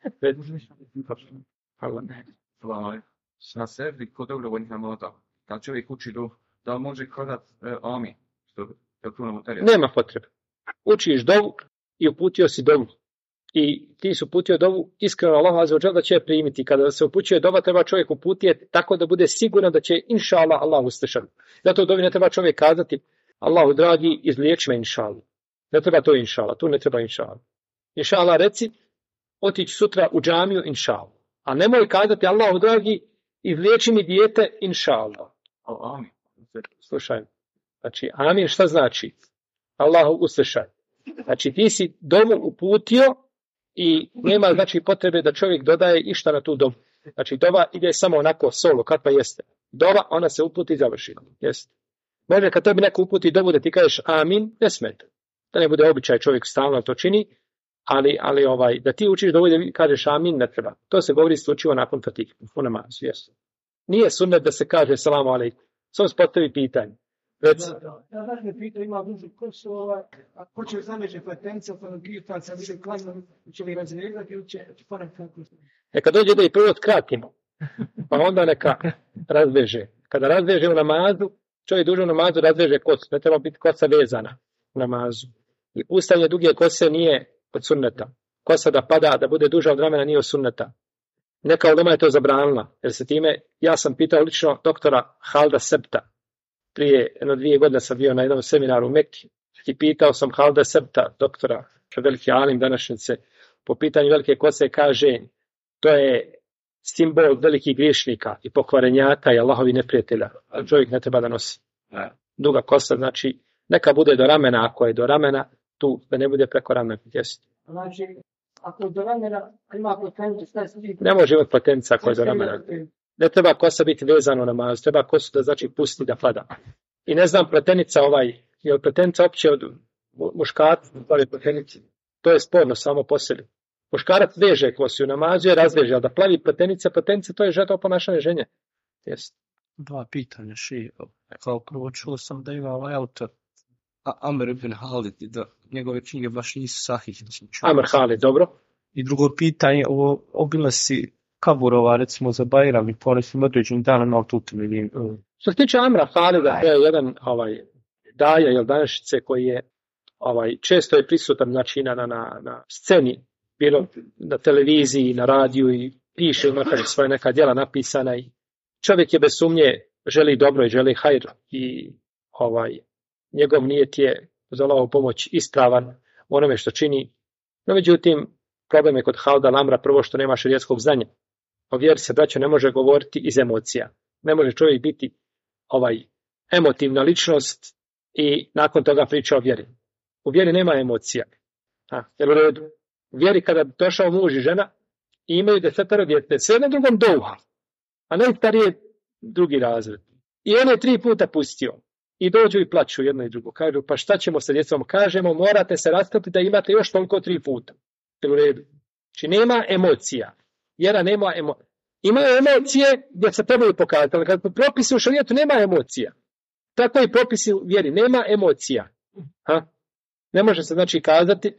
Na sebi kod dobrovoljnih namaza, kad čovjek uči da može kazati amin, što je puno materija. Nema potrebe. Učiš dovu i uputio si dovu. I ti si uputio dovu iskreno Allah azza wa dželle da će je primiti. Kada se upućuje dova, treba čovjek uputiti tako da bude siguran da će inša Allah Allah uslišati. Zato u dovi ne treba čovjek kazati Allahu dragi, izliječi me inša Allah. Ne treba to inša Allah, tu ne treba inša Allah. Inša Allah reci, otići sutra u džamiju inša Allah. A nemoj kazati Allahu dragi, izliječi mi dijete inša Allah. Amin. Slušaj. Znači, amin šta znači? Allahu uslišaj. Znači, ti si dovu uputio i nema znači potrebe da čovjek dodaje išta na tu dovu. Znači, dova ide samo onako solo, kakva jeste. Dova, ona se uputi i završi. Jeste. Može kad tebi neko uputi dovu da ti kažeš amin, ne smeta. Da ne bude običaj čovjek stalno to čini, ali da ti učiš dovu da kažeš amin, ne treba. To se govori isključivo nakon fatihe, u namazu, jeste. Nije sunnet da se kaže selamu alejkum. Samo se postavi pitanje. Ja znaš me pitao, ima dužu kursu, ako će zameće patencija, pa gifta, sam više klanjeno, će li razredati ili će ponekako. Kad dođe da i prvo skratimo, pa onda neka razveže. Kada razveže u namazu, čovjek duže u namazu razveže kosu, ne treba biti kosa vezana u namazu. I puštanje duge kose nije od sunneta. kosa da pada, da bude duža od ramena, nije od sunneta. Neka ulema je to zabranila, jer se time, ja sam pitao lično doktora Halda Sebta, prije 2 godine sam bio na jednom seminaru u Mekki i pitao sam Halda Sebta, doktora, veliki alim današnjice, po pitanju velike kose, kaže, to je simbol velikih griješnika i pokvarenjaka i Allahovi neprijatelja. Čovjek ne treba da nosi. Duga kosa, znači, neka bude do ramena, ako je do ramena, tu da ne bude preko ramena. Znači, ako do ramena ima potenciju, ne može imati potencija ako je do ramena. Ne treba kosa biti vezano na namaz, treba kosu da znači pusti da pada. I ne znam, pletenica je pletenica opće od muškarca, to je sporno samo po sebi. Muškarac veže kosu u namazu je razveže, ali da plavi pletenica, to je žeto ponašanje ženje. Jest. 2 pitanja, kao prvo čuo sam da ima ovaj autor Amr ibn Halid, da njegove knjige baš nisu sahih. Amr Halid, dobro. I drugo pitanje, obilasi kaburova, recimo za Bajram i po nekim određenim dana na aututu vidim. Što se tiče Amra Halida, to je jedan daja ili današnjice koji je često je prisutan znači, na sceni, bilo na televiziji, na radiju i piše, ima svoje neka djela napisana i čovjek je bez sumnje želi dobro i želi hajr i njegov nijet je za Allahovu pomoć ispravan u onome što čini. No međutim, problem je kod Halda Amra prvo što nema šerijatskog znanja. O vjeri se, braćo, ne može govoriti iz emocija. Ne može čovjek biti emotivna ličnost i nakon toga priča o vjeri. U vjeri nema emocija. Jel u redu? U vjeri kada bi došao muž i žena i imaju 10 djece, sve na drugom douha, a najstarije 2. razred. I on je 3 puta pustio. I dođu i plaću jedno i drugo. Kažu, pa šta ćemo sa djecom? Kažemo, morate se rastati da imate još toliko 3 puta. Jel u redu? Znači nema emocija. Vjera nema emocija. Imaju emocije gdje se trebaju pokazati, ali kad propisi u šarijetu nema emocija. Tako i propisi u vjeri, nema emocija. Ne može se znači kazati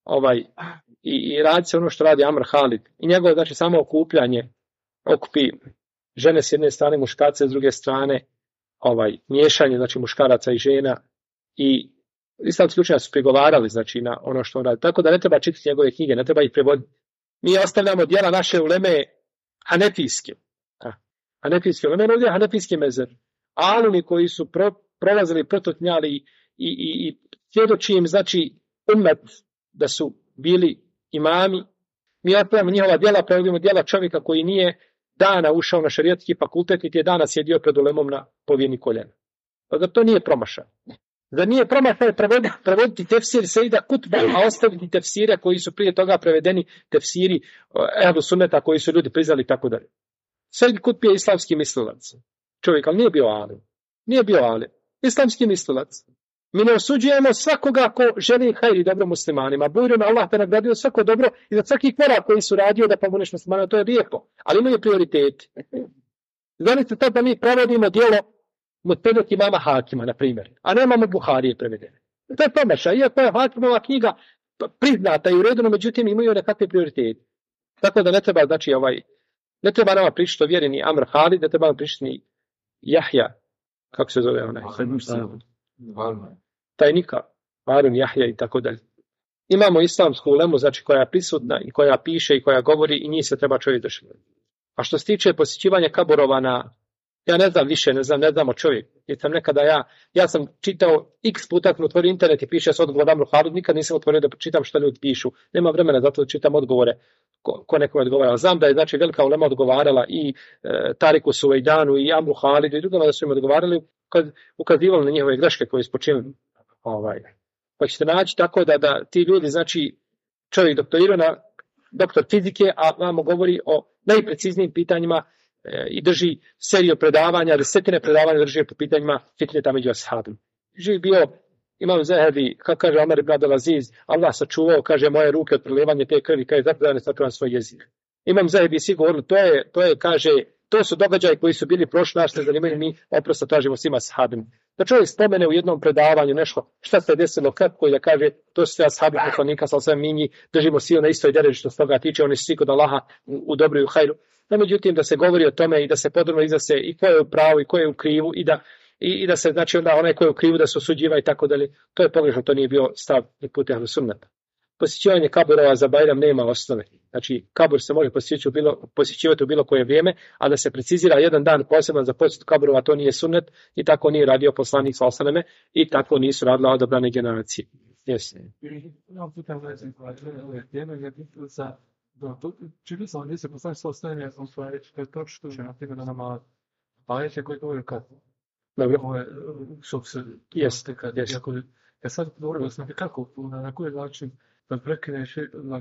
i radi se ono što radi Amr Halid. I njegovo znači samo okupljanje, okupi žene s jedne strane, muškarce s druge strane, miješanje znači muškaraca i žena i islamski učenjaci su prigovarali znači na ono što on radi. Tako da ne treba čitati njegove knjige, ne treba ih prevoditi. Mi ostavljamo djela naše uleme hanefijske. Hanefijske uleme, ovdje hanefijski mezer. Alumi koji su prolazili, prototnjali i svjedoči im znači umet da su bili imami. Mi ostavljamo njihova djela, prevodimo djela čovjeka koji nije dana ušao na šerijatski fakultet, niti je dana sjedio pred ulemom na povijeni koljena. Zar to nije promašaj? Zar nije promašaj prevoditi tefsir Sejda Kutba, a ostaviti tefsire koji su prije toga prevedeni, tefsiri Ehlu Sunneta koji su ljudi priznali tako dalje. Sejid Kutb je islamski mislilac. Čovjek, ali nije bio alim. Nije bio alim. Islamski mislilac. Mi ne osuđujemo svakoga ko želi hajri dobro muslimanima. Bujrum Allah te nagradio svako dobro i za svaki korak koji su radio da pomogneš muslimanima, to je lijepo. Ali imaju prioriteti. Zanite tad da mi prevodimo djelo Mutpedet imama Hakima, na primjer, a nemamo Buharije prevedene. To je promašaj, iako je Hakimova knjiga priznata i u redu, međutim imaju nekakve prioritete. Tako da ne treba, znači, ne treba nama pričati o vjeri ni Amr Halid, ne treba nam pričati ni Jahja, kako se zove onaj? Tajnika, Harun Jahja i tako dalje. Imamo islamsku ulemu, znači koja je prisutna i koja piše i koja govori i njih se treba čovjek držati. A što se tiče posjećivanja kaburova ja ne znam više, ne znam o čovjeku. Jer sam nekada ja sam čitao x puta kad otvorio internet i piše s odgovor Amru Halid, nikad nisam otvorio da čitam što ljudi pišu. Nema vremena zato da čitam odgovore ko nekome odgovara. Znam da je znači velika ulema odgovarala i Tariku Suvejdanu i Amru Halidu i drugima da su im odgovarali kad ukazivali na njihove greške koje su počinili. Pa ćete naći tako da ti ljudi, znači čovjek doktor fizike, a vamo govori o najpreciznijim pitanjima i drži seriju predavanja, 10 predavanja drži po pitanjima fitneta među ashabima. Živi bio Imam Zahebi, kako kaže Omer ibn Abdelaziz, Allah sačuvao, kaže, moje ruke od prelijevanja te krvi, kaže, zato da ne sačuvam svoj jezik. Imam Zahebi svi govorili, to je, kaže, to su događaji koji su bili prošli, naš ne zanimaju, mi oprosta tražimo svima ashabima. Da čovjek spomene u jednom predavanju nešto, šta se desilo, kako, i da kaže, to su sve ashabi poslanika, sa sve mi njih držimo svi na istoj dereži što se toga tiče, oni su svi kod Allaha u dobru i u hajru. No, međutim, da se govori o tome i da se podrobno iznose i ko je u pravu i ko je u krivu i da se, znači, onda onaj ko je u krivu da se osuđiva i tako dalje, to je pogrešno, to nije bio stav ni put Ehlu Sunneta. posjećivanje kaburova za Bajram nema osnove. Znači, kabur se može posjećivati u bilo koje vrijeme, a da se precizira jedan dan poseban za posjetu kaburova, to nije sunnet i tako nije radio poslanik sallallahu alejhi ve selleme i tako nisu radile odabrane generacije. Yes. Ja pitam vezan ove teme, jer sa čini se ovdje se poslanik sallallahu alejhi ve sellem stvari da je to što je na primjer na namaz. Pa je koji govori kad Dobro. što se Jeste. Ja sad govorio sam kako, na koji način da prekineš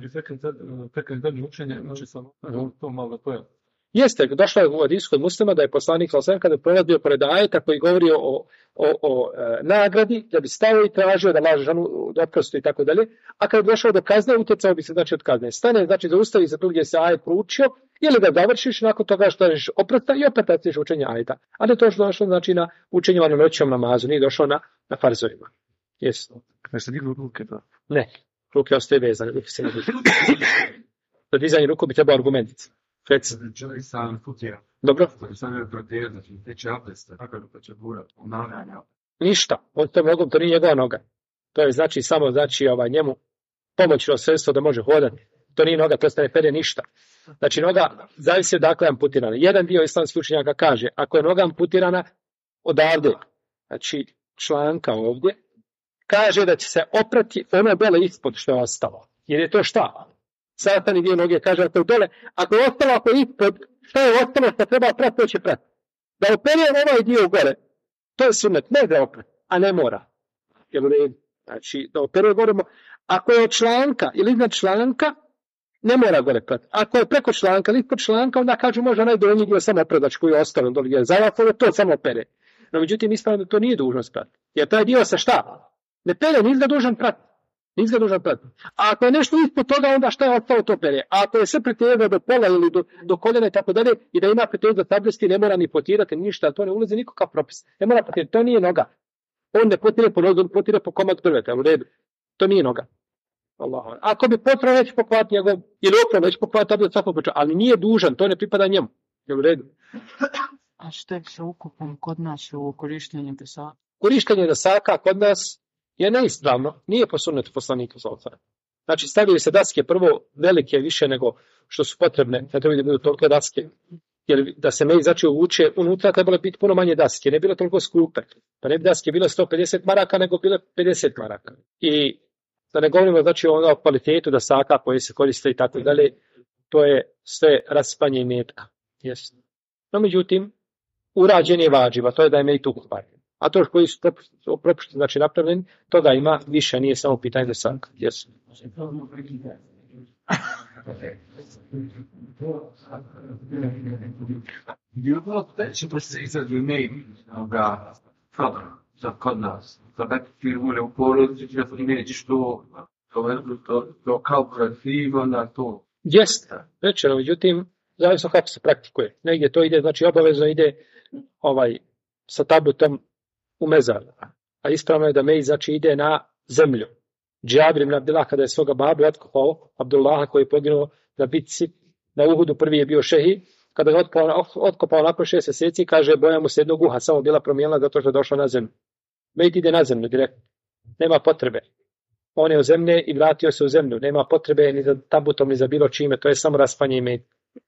dalje učenje, znači sam to malo da pojavim. Jeste, došlo je u hadisu kod Muslima da je poslanik sallallahu alejhi ve sellem kada je prolazio pored ajeta koji govori o nagradi, da bi stao i tražio da laže ženu od oprostu i tako dalje, a kada je došao do kazne, utjecao bi se znači od kazne. Stane, znači zaustavi se tu gdje se ajet proučio, ili ga završiš nakon toga što tražiš oprosta i opet nastaviš učenje ajeta. A ne to što došlo znači na učenje noćnom namazu, nije došlo na farzovima. Jesu. Ne se dignu ruke, da. Ne, ruke ostaje vezane, ruke se ne dižu. Za dizanje ruku bi trebao argumentit. Čovjek sam putira. Dobro? Sam je protjer, znači teče abdesta, tako da će burat, ponavljanja. Ništa, on to nogom, to nije njegova noga. To je znači samo njemu pomoćno sredstvo da može hodati. To nije noga, to se ne pere ništa. Znači noga zavisi odakle je amputirana. Jedan dio islamskih učenjaka kaže, ako je noga amputirana odavde, znači članka ovdje, kaže da će se oprati ono dole ispod što je ostalo. Jer je to šta? Sastavni dio noge kaže ako je dole, ako je ostalo, ako je ispod, što je ostalo što treba prati, to će prati. Da operije ovaj dio gore, to je sunnet, ne da opret, a ne mora. Znači, da operije govorimo, ako je od članka ili iznad članka, ne mora gore prati. Ako je preko članka ili ispod članka, onda kažu može onaj donji dio samo predač koji je ostalo dole gdje je zavafove, to samo opere. No, međutim, ispravno da to nije dužnost prati. Jer taj dio se šta? Ne pere, nisi ga dužan prati. A ako je nešto ispod toga, onda šta je ostalo to pere. A ako je sve pretjerano do pola ili do koljena i tako dalje, i da ima pretjerano do tablesti, ne mora ni potirati ništa, to ne ulazi nikakav propis. Ne mora potirati, to nije noga. On ne potire po nogu, potire po komad drveta, u redu. To nije noga. Allah. Ako bi potrebno već pokvati njegov, ili opravo već pokvati tablet svakog poča, ali nije dužan, to ne pripada njemu. Je u redu. A što je sa ukupom kod nas u korištenju desaka? Korištenje desaka kod nas je neispravno, nije po sunnetu poslanika sallallahu alejhi ve sellem. Znači stavili se daske prvo velike više nego što su potrebne, ne trebaju da budu tolike daske. Jer da se znači uvuče unutra trebalo biti puno manje daske, ne bilo toliko skupe. Pa ne bi daske bile 150 maraka nego bile 50 maraka. I da ne govorimo znači o kvalitetu dasaka koje se koriste i tako dalje, to je sve raspanje imetka. Yes. No međutim, urađen je vađiva, to je da je mejt ukupan. A to koji su propušteni, znači napravljeni, toga ima više, nije samo pitanje desaka. Yes. Će se izrađu za kod nas, za neki ule u porodici, da ti nećeš to kao protiv, na to. Jeste, rečeno, međutim, zavisno kako se praktikuje. Negdje to ide, znači obavezno ide sa tabutom u mezar. A ispravno je da mej znači ide na zemlju. Džabir ibn Abdullah kada je svoga babu otkopao, Abdullaha koji je poginuo na bitci, na Uhudu prvi je bio šehid, kada je otkopao nakon 6 mjeseci, kaže boja mu se jednog uha, samo bila promijenila zato što je došla na zemlju. Mejt ide na zemlju direktno. Nema potrebe. On je u zemlje i vratio se u zemlju. Nema potrebe ni za tabutom, ni za bilo čime. To je samo raspanje mejta.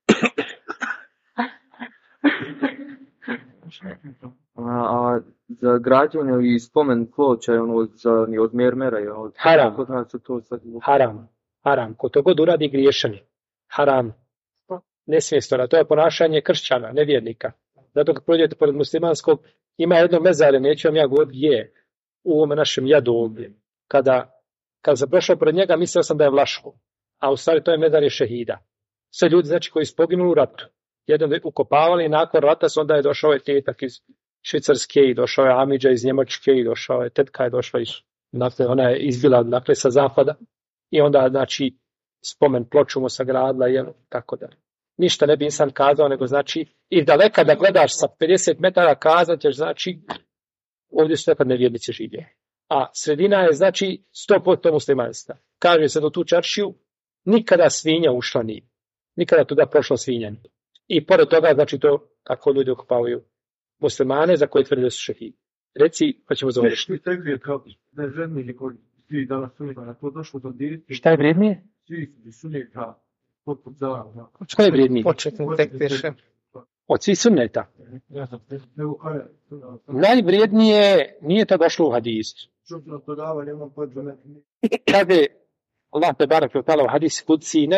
A za građenje i spomen ploča je od mermera. Haram. Haram. Ko to god uradi griješan je. Haram. Nesvjestora. To je ponašanje kršćana, nevjernika. Zato kad prođete pored muslimanskog, ima jedno mezare, neću vam ja govoriti gdje, u ovome našem jadu ovdje. Kada sam prošao pored njega, mislio sam da je Vlaško. A u stvari to je mezar je šehida. Sve ljudi znači koji su poginuli u ratu. Jedan ukopavali i nakon rata onda je došao je tetak iz Švicarske i došao je Amidža iz Njemačke i došao je tetka je došla ona je izbila sa zapada i onda znači spomen ploču mu sagradila i tako da. Ništa ne bi insan kazao, nego znači i daleka da gledaš sa 50 metara kazat ćeš znači ovdje su nekad nevjernici živje. A sredina je znači 100% muslimanstva. Kaže se do tu čaršiju nikada svinja ušla nije. Nikada tuda prošla svinja nije. I pored toga, znači to tako ljudi okupavaju muslimane za koje tvrde su šehidi. Reci, pa ćemo završiti. Što je kao da je ženi ili koji svi danas sunnita, na to došlo do diriti. Šta je vrijednije? Svi sunnita, poput za... Šta je vrijednije? Početni tekfir. Od svih sunneta. Ja sam evo, Najvrijednije nije to došlo u hadisu. čutno to davanje, imam podžene. Kaže Allah te barek u hadis kudsi,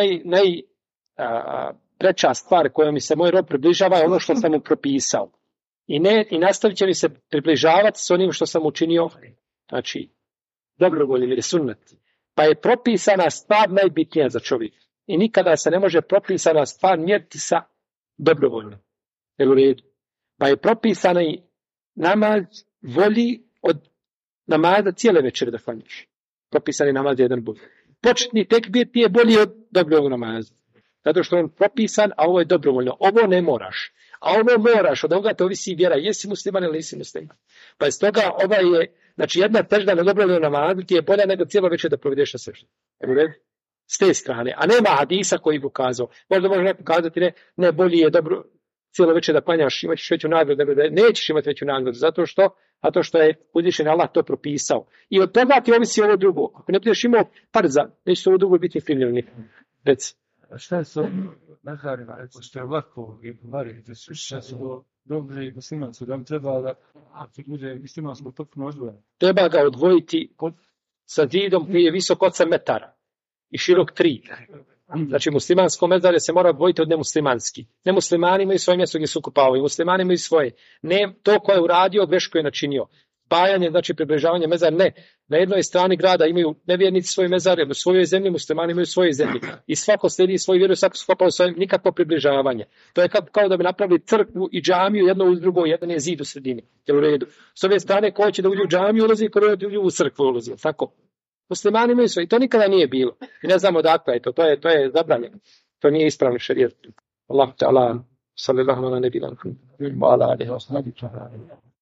preča stvar kojom mi se moj rob približava je ono što sam mu propisao. I nastavit će mi se približavati s onim što sam učinio, znači, dobrovoljno ili sunnet. Pa je propisana stvar najbitnija za čovjeka. I nikada se ne može propisana stvar mjeriti sa dobrovoljno. Jel u redu? Pa je propisana i namaz volji od namaza cijele večere da klanjaš. Propisani namaz je jedan bolji. Početni tekbir ti je bolji od dobrovoljnog namaza. Zato što je on propisan, a ovo je dobrovoljno. Ovo ne moraš. A ovo moraš, od ovoga to ovisi vjera. Jesi musliman ili nisi musliman. Pa iz toga znači jedna težda na dobrovoljnom namazu ti je bolja nego cijelo večer da provedeš na seždu. S te strane. A nema hadisa koji bi ukazao. Možda može neko kazati ne bolji je dobro cijelo večer da klanjaš, imat ćeš veću nagradu, nećeš imati veću nagradu, zato što je uzvišen Allah to propisao. I od toga ti ovisi ovo drugo. Ako ne budeš imao farza, neće se ovo drugo biti primljeno. Reci. Šta je sa Meharima, što je lako i variti, šta su dobri i muslimanci, da vam treba da bude muslimansko potpuno odvojeno. Treba ga odvojiti sa zidom koji je visok 8 metara i širok 3. Znači muslimansko mezarje se mora odvojiti od nemuslimanski. Nemuslimani imaju svoje mjesto gdje su kupavaju, muslimani imaju svoje. Ne to ko je uradio, greš ko je načinio. Spajanje, znači približavanje mezara, ne. Na jednoj strani grada imaju nevjernici svoje mezare, u svojoj zemlji muslimani imaju svoje zemlje. I svako slijedi svoju vjeru, svako skopao svoje, nikakvo približavanje. To je kao da bi napravili crkvu i džamiju jedno uz drugo, jedan je zid u sredini. Jel u redu? S ove strane ko će da uđe u džamiju ulazi, ko uđe u crkvu ulazi. Tako. Muslimani imaju svoje. I to nikada nije bilo. I ne znamo odakle je to. To je zabranjeno. To nije ispravno šerijet. Allah ta'ala sallallahu ala nebila. Wa ala alihi wa sahbihi.